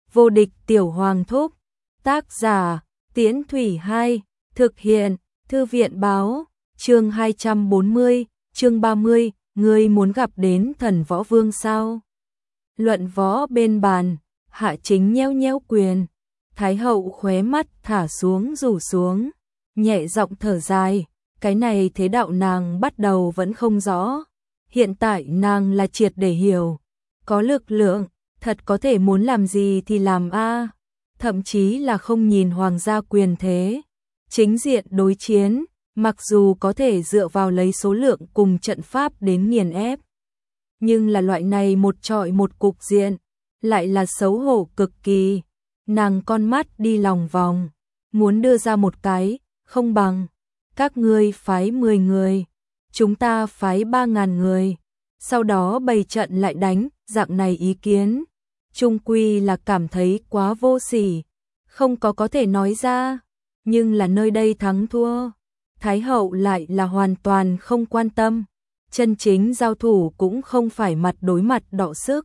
Vô địch tiểu hoàng thúc. Tác giả, Tiễn Thủy 2, thực hiện, Thư viện báo, chương 240, chương 30, ngươi muốn gặp đến thần võ vương sao? Luận võ bên bàn, Hạ Chính nhéo nhéo quyền, Thái hậu khóe mắt thả xuống rủ xuống, nhẹ giọng thở dài, cái này thế đạo nàng bắt đầu vẫn không rõ, hiện tại nàng là triệt để hiểu, có lực lượng, thật có thể muốn làm gì thì làm a, thậm chí là không nhìn hoàng gia quyền thế, chính diện đối chiến, mặc dù có thể dựa vào lấy số lượng cùng trận pháp đến nghiền ép, nhưng là loại này một trọi một cục diện, lại là xấu hổ cực kỳ, nàng con mắt đi lòng vòng, muốn đưa ra một cái, không bằng, các ngươi phái 10 người, chúng ta phái 3.000 người, sau đó bày trận lại đánh, dạng này ý kiến, chung quy là cảm thấy quá vô sỉ, không có thể nói ra, nhưng là nơi đây thắng thua, Thái hậu lại là hoàn toàn không quan tâm, chân chính giao thủ cũng không phải mặt đối mặt đọ sức.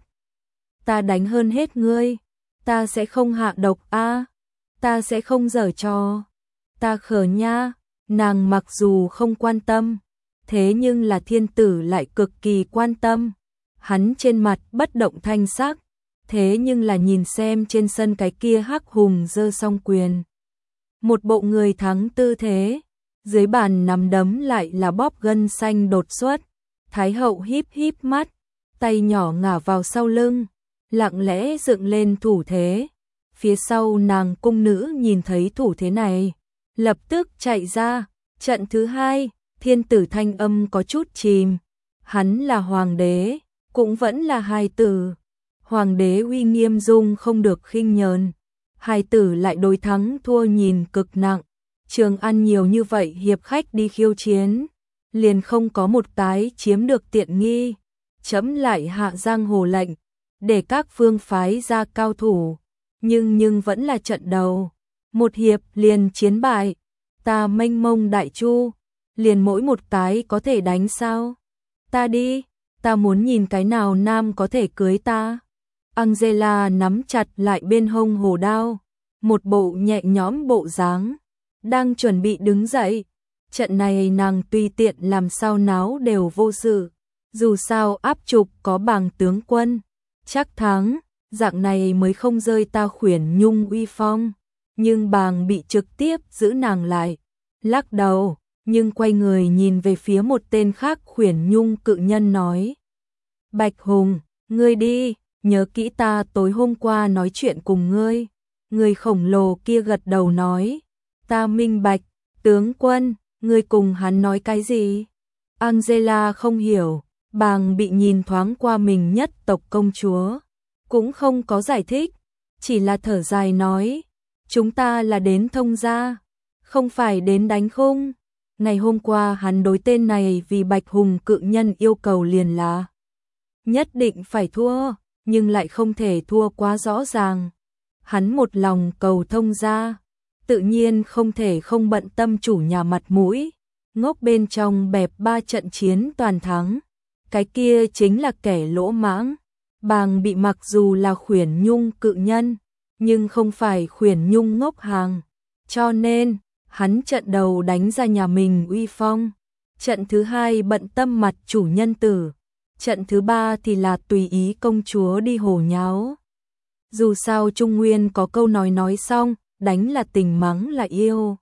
Ta đánh hơn hết ngươi, ta sẽ không hạ độc a, ta sẽ không giở trò, ta khờ nha, nàng mặc dù không quan tâm, thế nhưng là thiên tử lại cực kỳ quan tâm, hắn trên mặt bất động thanh sắc, thế nhưng là nhìn xem trên sân cái kia hắc hùng giơ song quyền. Một bộ người thắng tư thế, dưới bàn nắm đấm lại là bóp gân xanh đột xuất, Thái hậu híp híp mắt, tay nhỏ ngả vào sau lưng, lặng lẽ dựng lên thủ thế. Phía sau nàng cung nữ nhìn thấy thủ thế này, lập tức chạy ra, trận thứ hai, thiên tử thanh âm có chút chìm, hắn là hoàng đế, cũng vẫn là hài tử, hoàng đế uy nghiêm dung không được khinh nhờn, hài tử lại đối thắng thua nhìn cực nặng, Trường An nhiều như vậy hiệp khách đi khiêu chiến, liền không có một cái chiếm được tiện nghi, chấm lại hạ giang hồ lệnh, để các phương phái ra cao thủ, nhưng vẫn là trận đầu, một hiệp liền chiến bại, ta mênh mông đại chu, liền mỗi một cái có thể đánh sao? Ta đi, ta muốn nhìn cái nào nam có thể cưới ta. Angela nắm chặt lại bên hông hồ đao, một bộ nhẹ nhõm bộ dáng, đang chuẩn bị đứng dậy. Trận này nàng tùy tiện làm sao náo đều vô sự, dù sao áp trục có bàng tướng quân, chắc thắng, dạng này mới không rơi ta Khuyển Nhung uy phong. Nhưng bàng bị trực tiếp giữ nàng lại, lắc đầu, nhưng quay người nhìn về phía một tên khác Khuyển Nhung cự nhân nói. Bạch Hùng, ngươi đi, nhớ kỹ ta tối hôm qua nói chuyện cùng ngươi. Người khổng lồ kia gật đầu nói, ta minh bạch, tướng quân, ngươi cùng hắn nói cái gì? Angela không hiểu, bàng bị nhìn thoáng qua mình nhất tộc công chúa, cũng không có giải thích, chỉ là thở dài nói, chúng ta là đến thông gia, không phải đến đánh khung. Ngày hôm qua hắn đối tên này vì Bạch Hùng cự nhân yêu cầu liền là nhất định phải thua, nhưng lại không thể thua quá rõ ràng. Hắn một lòng cầu thông gia, tự nhiên không thể không bận tâm chủ nhà mặt mũi, ngốc bên trong bẹp 3 trận chiến toàn thắng. Cái kia chính là kẻ lỗ mãng. Bàng bị mặc dù là Khuyển Nhung cự nhân, nhưng không phải Khuyển Nhung ngốc hàng, cho nên hắn trận đầu đánh ra nhà mình uy phong, trận thứ hai bận tâm mặt chủ nhân tử, trận thứ ba thì là tùy ý công chúa đi hồ nháo. Dù sao Trung Nguyên có câu nói xong, đánh là tình mắng là yêu.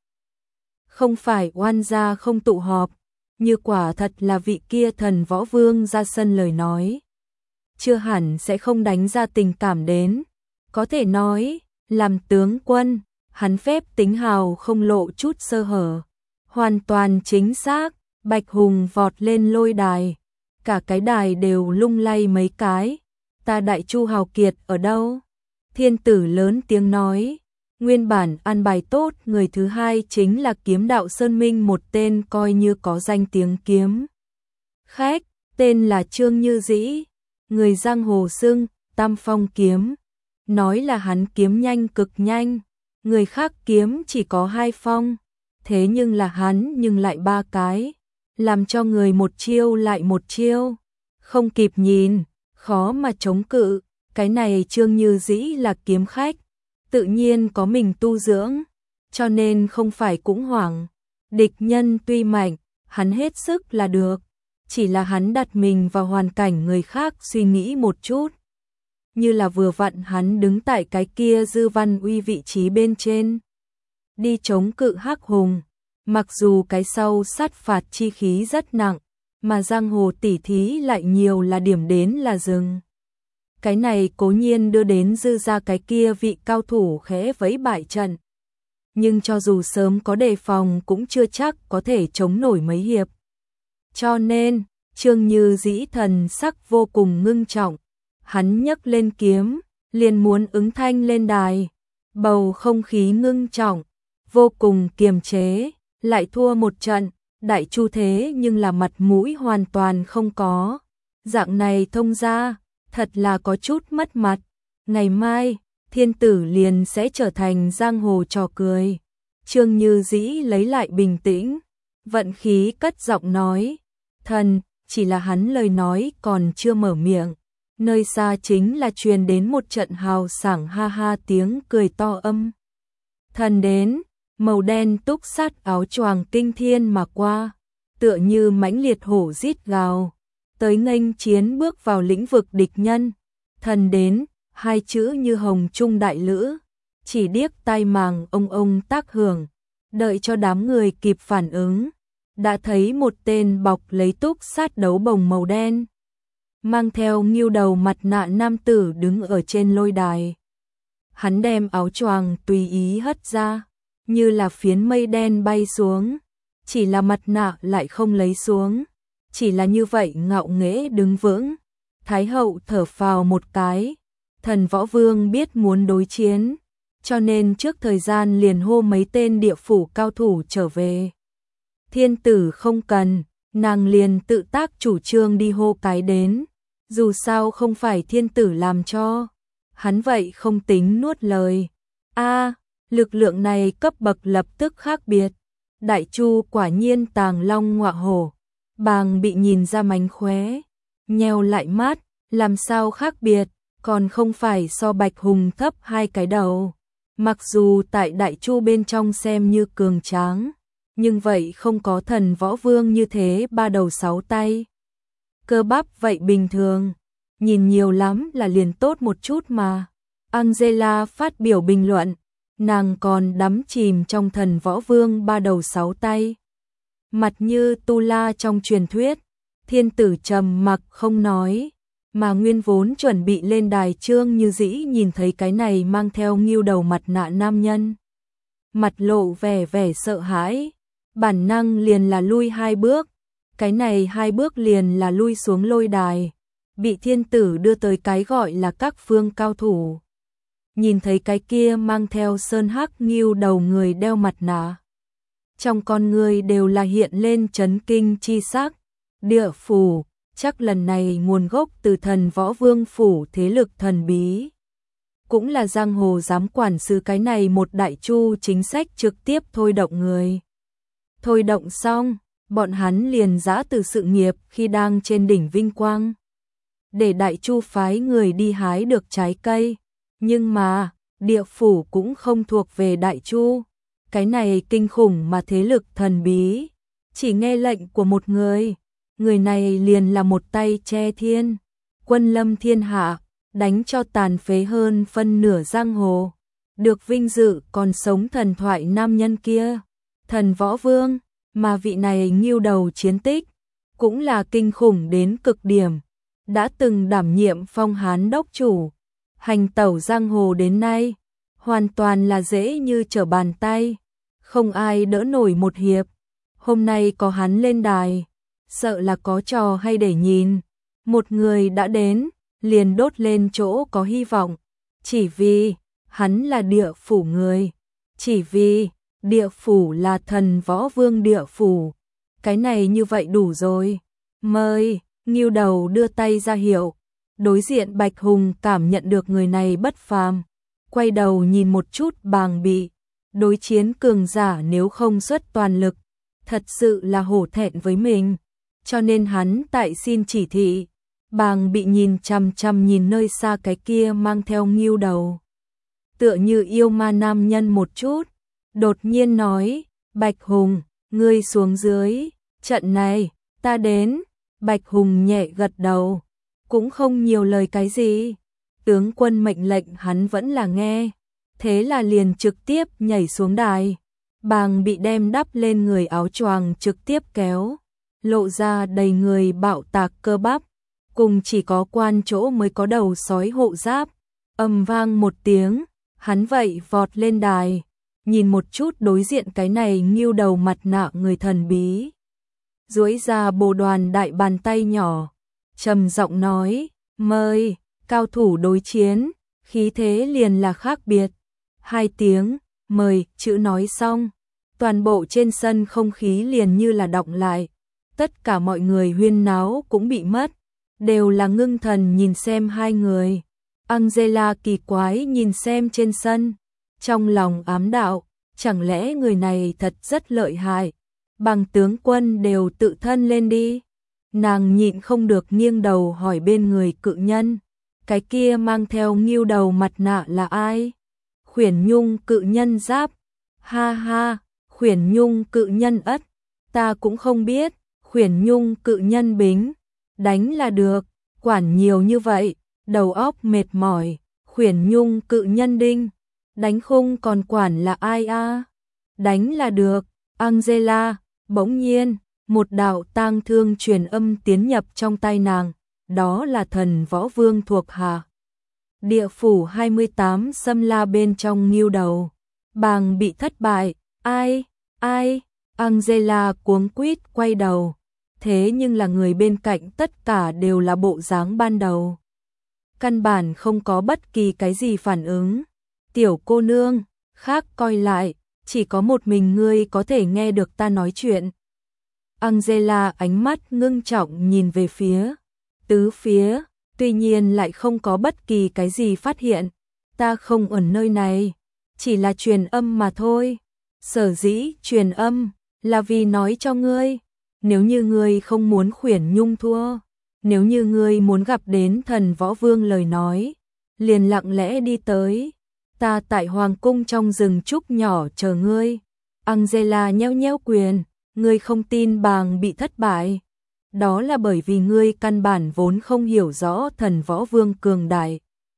Không phải oan gia không tụ họp, như quả thật là vị kia thần võ vương ra sân lời nói. Chưa hẳn sẽ không đánh ra tình cảm đến, có thể nói, làm tướng quân, hắn phép tính hào không lộ chút sơ hở, hoàn toàn chính xác. Bạch Hùng vọt lên lôi đài, cả cái đài đều lung lay mấy cái, ta Đại Chu hào kiệt ở đâu? Thiên tử lớn tiếng nói, nguyên bản an bài tốt người thứ hai chính là Kiếm Đạo Sơn Minh, một tên coi như có danh tiếng kiếm khách, tên là Trương Như Dĩ, người giang hồ xưng Tam Phong kiếm, nói là hắn kiếm nhanh cực nhanh, người khác kiếm chỉ có 2 phong, thế nhưng là hắn nhưng lại 3 cái, làm cho người một chiêu lại một chiêu, không kịp nhìn, khó mà chống cự, Cái này Trương Như Dĩ là kiếm khách, tự nhiên có mình tu dưỡng, cho nên không phải cũng hoảng. Địch nhân tuy mạnh, hắn hết sức là được, chỉ là hắn đặt mình vào hoàn cảnh người khác suy nghĩ một chút. Như là vừa vặn hắn đứng tại cái kia Dư Văn Uy vị trí bên trên, đi chống cự Hắc Hùng, mặc dù cái sau sát phạt chi khí rất nặng, mà giang hồ tỉ thí lại nhiều là điểm đến là dừng. Cái này cố nhiên đưa đến Dư ra cái kia vị cao thủ khẽ vẫy bại trận. Nhưng cho dù sớm có đề phòng cũng chưa chắc có thể chống nổi mấy hiệp. Cho nên, Trương Như Dĩ thần sắc vô cùng ngưng trọng, hắn nhấc lên kiếm, liền muốn ứng thanh lên đài. Bầu không khí ngưng trọng, vô cùng kiềm chế, lại thua một trận, đại chu thế nhưng là mặt mũi hoàn toàn không có. Dạng này thông ra, thật là có chút mất mặt. Ngày mai, thiên tử liền sẽ trở thành giang hồ trò cười. Trương Như Dĩ lấy lại bình tĩnh, vận khí cất giọng nói, thần, chỉ là hắn lời nói còn chưa mở miệng. Nơi xa chính là truyền đến một trận hào sảng ha ha tiếng cười to âm. Thần đến, màu đen túc sát áo choàng kinh thiên mà qua, tựa như mãnh liệt hổ rít gào, tới nghênh chiến bước vào lĩnh vực địch nhân. Thần đến, hai chữ như hồng trung đại lữ, chỉ điếc tai màng ông tác hưởng, đợi cho đám người kịp phản ứng, đã thấy một tên bọc lấy túc sát đấu bồng màu đen, mang theo nghêu đầu mặt nạ nam tử đứng ở trên lôi đài. Hắn đem áo choàng tùy ý hất ra, như là phiến mây đen bay xuống, chỉ là mặt nạ lại không lấy xuống, chỉ là như vậy ngạo nghễ đứng vững. Thái hậu thở phào một cái, thần Võ Vương biết muốn đối chiến, cho nên trước thời gian liền hô mấy tên địa phủ cao thủ trở về. Thiên tử không cần, nàng liền tự tác chủ trương đi hô cái đến, dù sao không phải thiên tử làm cho, hắn vậy không tính nuốt lời. Lực lượng này cấp bậc lập tức khác biệt, đại chu quả nhiên tàng long ngọa hổ, bàng bị nhìn ra mánh khóe, nheo lại mắt, làm sao khác biệt, còn không phải so Bạch Hùng thấp hai cái đầu. Mặc dù tại đại chu bên trong xem như cường tráng, nhưng vậy không có thần Võ Vương như thế ba đầu sáu tay. Cơ bắp vậy bình thường, nhìn nhiều lắm là liền tốt một chút mà. Angela phát biểu bình luận, nàng còn đắm chìm trong thần Võ Vương ba đầu sáu tay. Mặt như Tu La trong truyền thuyết, thiên tử trầm mặc không nói, mà nguyên vốn chuẩn bị lên đài Trương Như Dĩ nhìn thấy cái này mang theo nghêu đầu mặt nạ nam nhân. Mặt lộ vẻ sợ hãi, bản năng liền là lui hai bước, cái này hai bước liền là lui xuống lôi đài, bị thiên tử đưa tới cái gọi là các phương cao thủ. Nhìn thấy cái kia mang theo sơn hắc nghêu đầu người đeo mặt nạ, trong con người đều là hiện lên chấn kinh chi sắc. Địa phủ, chắc lần này nguồn gốc từ thần Võ Vương phủ thế lực thần bí. Cũng là giang hồ dám quản sự cái này một đại chu chính sách trực tiếp thôi động người. Thôi động xong, bọn hắn liền giã từ sự nghiệp khi đang trên đỉnh vinh quang. Để đại chu phái người đi hái được trái cây. Nhưng mà, địa phủ cũng không thuộc về đại chu. Cái này kinh khủng mà thế lực thần bí. Chỉ nghe lệnh của một người. Người này liền là một tay che thiên. Quân lâm thiên hạ, đánh cho tàn phế hơn phân nửa giang hồ. Được vinh dự còn sống thần thoại nam nhân kia. Thần Võ Vương, mà vị này nghêu đầu chiến tích. Cũng là kinh khủng đến cực điểm. Đã từng đảm nhiệm phong hán đốc chủ. Hành tẩu giang hồ đến nay, hoàn toàn là dễ như trở bàn tay, không ai đỡ nổi một hiệp. Hôm nay có hắn lên đài, sợ là có trò hay để nhìn. Một người đã đến, liền đốt lên chỗ có hy vọng, chỉ vì hắn là địa phủ người, chỉ vì địa phủ là thần Võ Vương địa phủ. Cái này như vậy đủ rồi. Mời, nghêu đầu đưa tay ra hiệu. Đối diện Bạch Hùng cảm nhận được người này bất phàm, quay đầu nhìn một chút bàng bị. Đối chiến cường giả nếu không xuất toàn lực, thật sự là hổ thẹn với mình. Cho nên hắn tại xin chỉ thị, Bàng bị nhìn chằm chằm nhìn nơi xa cái kia mang theo ngưu đầu. Tựa như yêu ma nam nhân một chút, đột nhiên nói, Bạch Hùng, ngươi xuống dưới, trận này, ta đến. Bạch Hùng nhẹ gật đầu, cũng không nhiều lời cái gì. Tướng quân mệnh lệnh hắn vẫn là nghe, thế là liền trực tiếp nhảy xuống đài. Bàng bị đem đắp lên người áo choàng trực tiếp kéo, lộ ra đầy người bạo tạc cơ bắp, cùng chỉ có quan chỗ mới có đầu sói hộ giáp. Ầm vang một tiếng, hắn vậy vọt lên đài, nhìn một chút đối diện cái này ngưu đầu mặt nạ người thần bí. Duỗi ra bồ đoàn đại bàn tay nhỏ, trầm giọng nói, mời, cao thủ đối chiến, khí thế liền là khác biệt. 2 tiếng, mời, chữ nói xong, toàn bộ trên sân không khí liền như là đọng lại. Tất cả mọi người huyên náo cũng bị mất, đều là ngưng thần nhìn xem hai người. Angela kỳ quái nhìn xem trên sân, trong lòng ám đạo, chẳng lẽ người này thật rất lợi hại, bằng tướng quân đều tự thân lên đi. Nàng nhịn không được nghiêng đầu hỏi bên người cự nhân, cái kia mang theo ngưu đầu mặt nạ là ai? Khuyển Nhung cự nhân giáp. Ha ha, Khuyển Nhung cự nhân ất, ta cũng không biết. Khuyển Nhung cự nhân bính, đánh là được, quản nhiều như vậy, đầu óc mệt mỏi. Khuyển Nhung cự nhân đinh, đánh khung còn quản là ai a? Đánh là được. Angela, bỗng nhiên, một đạo tang thương truyền âm tiến nhập trong tai nàng, đó là thần võ vương thuộc hạ. Địa phủ 28 xâm la bên trong ngưu đầu. Bàng bị thất bại, ai? Angela cuống quýt quay đầu, thế nhưng là người bên cạnh tất cả đều là bộ dáng ban đầu. Căn bản không có bất kỳ cái gì phản ứng. Tiểu cô nương, khác coi lại, chỉ có một mình ngươi có thể nghe được ta nói chuyện. Angela ánh mắt ngưng trọng nhìn về phía tứ phía, tuy nhiên lại không có bất kỳ cái gì phát hiện. Ta không ở nơi này, chỉ là truyền âm mà thôi. Sở dĩ truyền âm là vì nói cho ngươi, nếu như ngươi không muốn Khuyển Nhung thua, nếu như ngươi muốn gặp đến thần võ vương lời nói, liền lặng lẽ đi tới, ta tại hoàng cung trong rừng trúc nhỏ chờ ngươi. Angela nheo nheo quyền, ngươi không tin Bàng bị thất bại, đó là bởi vì ngươi căn bản vốn không hiểu rõ thần võ vương cường đại.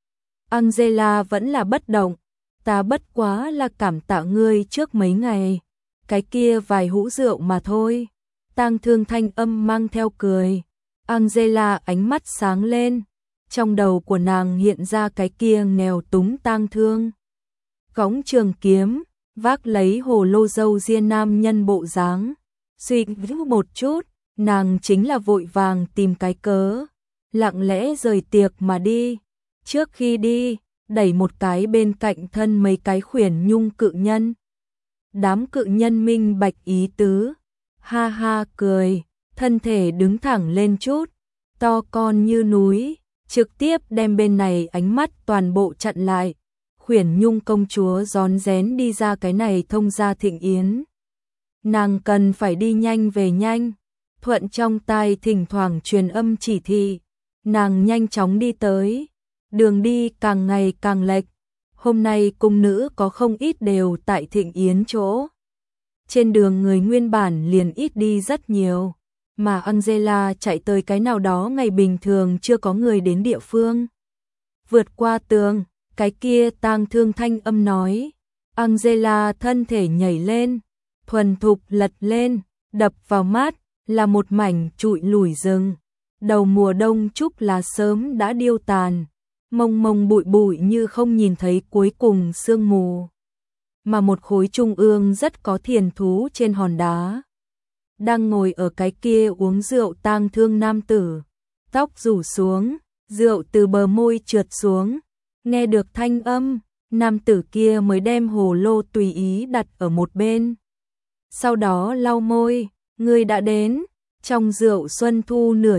Angela vẫn là bất động, ta bất quá là cảm tạ ngươi trước mấy ngày, cái kia vài hũ rượu mà thôi. Tang thương thanh âm mang theo cười. Angela ánh mắt sáng lên, trong đầu của nàng hiện ra cái kia nghèo túng tang thương. Cõng trường kiếm, vác lấy hồ lô dâu ria nam nhân bộ dáng. Suy nghĩ một chút, nàng chính là vội vàng tìm cái cớ, lặng lẽ rời tiệc mà đi. Trước khi đi, đẩy một cái bên cạnh thân mấy cái Khuyển Nhung cự nhân. Đám cự nhân minh bạch ý tứ, ha ha cười, thân thể đứng thẳng lên chút, to con như núi, trực tiếp đem bên này ánh mắt toàn bộ chặn lại. Khuyển Nhung công chúa rón rén đi ra cái này thông ra thịnh yến. Nàng cần phải đi nhanh về nhanh, thuận trong tai thỉnh thoảng truyền âm chỉ thị, nàng nhanh chóng đi tới. Đường đi càng ngày càng lệch, hôm nay cung nữ có không ít đều tại thịnh yến chỗ. Trên đường người nguyên bản liền ít đi rất nhiều, mà Angela chạy tới cái nào đó ngày bình thường chưa có người đến địa phương. Vượt qua tường, cái kia tang thương thanh âm nói. Angela thân thể nhảy lên, thuần thục lật lên, đập vào mắt là một mảnh trụi lủi rừng. Đầu mùa đông trúc lá sớm đã điêu tàn, mông mông bụi bụi như không nhìn thấy cuối cùng sương mù. Mà một khối trung ương rất có thiền thú trên hòn đá, đang ngồi ở cái kia uống rượu tang thương nam tử, tóc rủ xuống, rượu từ bờ môi trượt xuống. Nghe được thanh âm, nam tử kia mới đem hồ lô tùy ý đặt ở một bên. Sau đó lau môi, ngươi đã đến. Trong rượu xuân thu nửa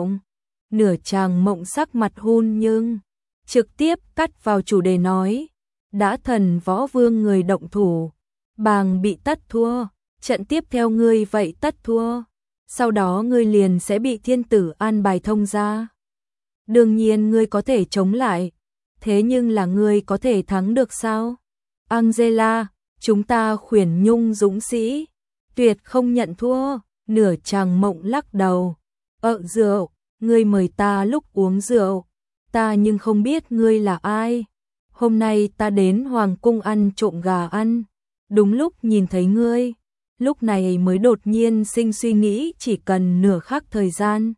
chàng mộng sắc mặt hun nhưng trực tiếp cắt vào chủ đề nói, đã thần võ vương người động thủ, Bàng bị tất thua, trận tiếp theo ngươi vậy tất thua, sau đó ngươi liền sẽ bị thiên tử an bài thông ra. đương nhiên ngươi có thể chống lại, thế nhưng là ngươi có thể thắng được sao? Angela, chúng ta khuyển nhung dũng sĩ, tuyệt không nhận thua. Nửa Chàng Mộng lắc đầu. Rượu, ngươi mời ta lúc uống rượu, ta nhưng không biết ngươi là ai. Hôm nay ta đến Hoàng cung ăn trộm gà ăn, đúng lúc nhìn thấy ngươi, lúc này mới đột nhiên sinh suy nghĩ chỉ cần nửa khắc thời gian,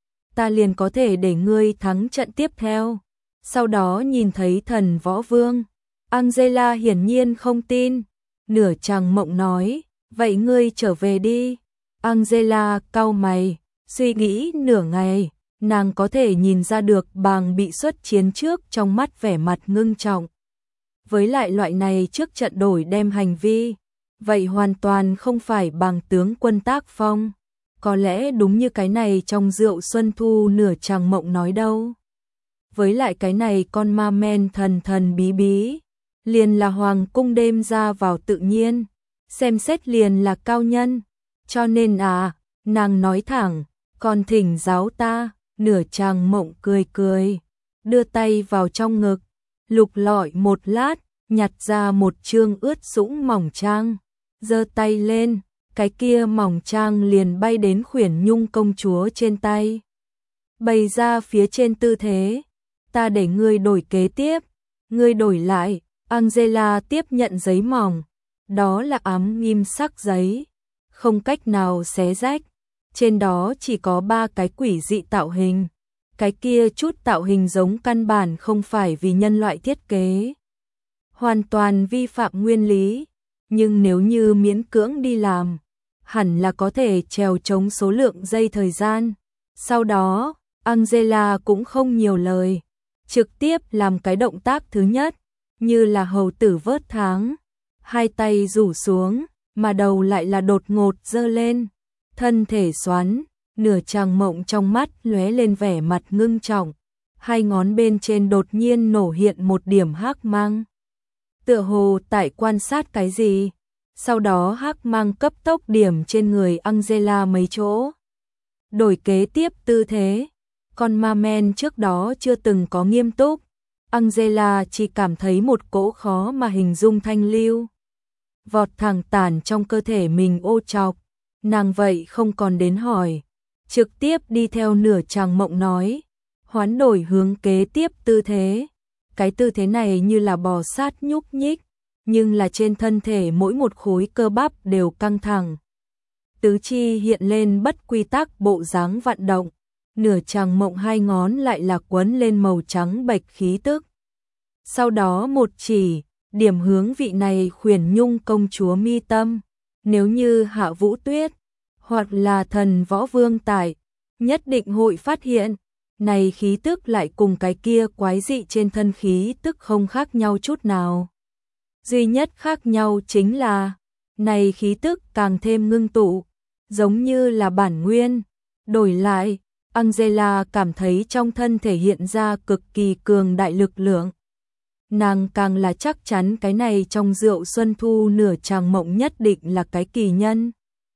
ta liền có thể để ngươi thắng trận tiếp theo. Sau đó nhìn thấy Thần Võ Vương. Angela hiển nhiên không tin. Nửa Chàng Mộng nói, vậy ngươi trở về đi. Angela cau mày, suy nghĩ nửa ngày, nàng có thể nhìn ra được Bàng bị xuất chiến trước trong mắt vẻ mặt ngưng trọng. Với lại loại này trước trận đổi đem hành vi, vậy hoàn toàn không phải Bàng tướng quân tác phong. Có lẽ đúng như cái này trong rượu Xuân Thu Nửa Chàng Mộng nói đâu. Với lại cái này con ma men thần thần bí bí, liền là hoàng cung đêm ra vào tự nhiên, xem xét liền là cao nhân. Cho nên nàng nói thẳng, còn thỉnh giáo ta. Nửa Chàng Mộng cười cười, đưa tay vào trong ngực, lục lọi một lát, nhặt ra một chương ướt sũng mỏng trang, giơ tay lên, cái kia mỏng trang liền bay đến khuyển nhung công chúa trên tay. Bày ra phía trên tư thế, ta để ngươi đổi kế tiếp, ngươi đổi lại. Angela tiếp nhận giấy mỏng, đó là ám nghiêm sắc giấy, không cách nào xé rách. Trên đó chỉ có 3 cái quỷ dị tạo hình, cái kia chút tạo hình giống căn bản không phải vì nhân loại thiết kế, hoàn toàn vi phạm nguyên lý, nhưng nếu như miễn cưỡng đi làm, hẳn là có thể trèo chống số lượng giây thời gian. Sau đó, Angela cũng không nhiều lời, trực tiếp làm cái động tác thứ nhất, như là hầu tử vớt tháng, hai tay rủ xuống, mà đầu lại là đột ngột giơ lên, thân thể xoắn. Nửa Chàng Mộng trong mắt lóe lên vẻ mặt ngưng trọng, hai ngón bên trên đột nhiên nổ hiện một điểm hắc mang, tựa hồ tại quan sát cái gì. Sau đó hắc mang cấp tốc điểm trên người Angela mấy chỗ. Đổi kế tiếp tư thế, con ma men trước đó chưa từng có nghiêm túc, Angela chỉ cảm thấy một cỗ khó mà hình dung thanh lưu vọt thẳng tản trong cơ thể mình ô chọc. Nàng vậy không còn đến hỏi, trực tiếp đi theo Nửa Chàng Mộng nói, hoán đổi hướng kế tiếp tư thế. Cái tư thế này như là bò sát nhúc nhích, nhưng là trên thân thể mỗi một khối cơ bắp đều căng thẳng. Tứ chi hiện lên bất quy tắc bộ dáng vận động. Nửa Chàng Mộng hai ngón lại là quấn lên màu trắng bạch khí tức. Sau đó một chỉ, điểm hướng vị này khuyển nhung công chúa mi tâm. Nếu như Hạ Vũ Tuyết, hoặc là Thần Võ Vương tại, nhất định hội phát hiện, này khí tức lại cùng cái kia quái dị trên thân khí tức không khác nhau chút nào. Duy nhất khác nhau chính là, này khí tức càng thêm ngưng tụ, giống như là bản nguyên. Đổi lại, Angela cảm thấy trong thân thể hiện ra cực kỳ cường đại lực lượng. Nàng càng là chắc chắn cái này trong rượu Xuân Thu Nửa Chàng Mộng nhất định là cái kỳ nhân.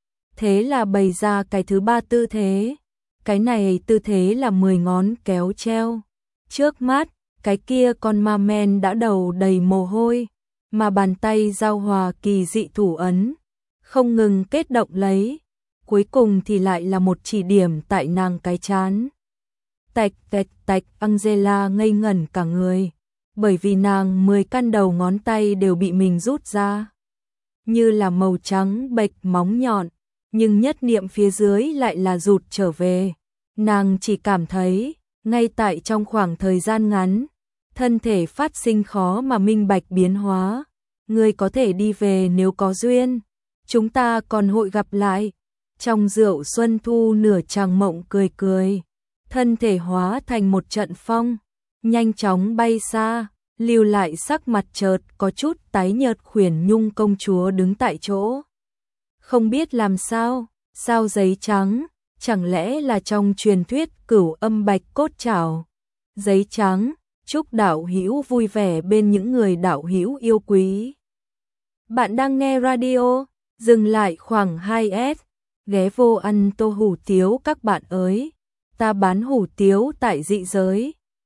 Thế là bày ra cái thứ 3 tư thế. Cái này tư thế là 10 ngón kéo treo. Trước mắt, cái kia con ma men đã đầu đầy mồ hôi, mà bàn tay giao hòa kỳ dị thủ ấn, không ngừng kết động lấy. Cuối cùng thì lại là một chỉ điểm tại nàng cái trán. Tạch tạch tạch, Angela ngây ngẩn cả người, bởi vì nàng 10 căn đầu ngón tay đều bị mình rút ra, như là màu trắng bệch móng nhọn, nhưng nhất niệm phía dưới lại là rụt trở về. Nàng chỉ cảm thấy, ngay tại trong khoảng thời gian ngắn, thân thể phát sinh khó mà minh bạch biến hóa. Ngươi có thể đi về nếu có duyên, chúng ta còn hội gặp lại. Trong rượu Xuân Thu Nửa Chàng Mộng cười cười, thân thể hóa thành một trận phong, nhanh chóng bay xa, lưu lại sắc mặt chợt có chút tái nhợt khuyển nhung công chúa đứng tại chỗ. Không biết làm sao, sao giấy trắng, chẳng lẽ là trong truyền thuyết Cửu Âm Bạch Cốt Trảo. Giấy trắng, chúc đạo hữu vui vẻ bên những người đạo hữu yêu quý. Bạn đang nghe radio, dừng lại khoảng 2S, ghé vô ăn tô hủ tiếu các bạn ơi. ta bán hủ tiếu tại dị giới.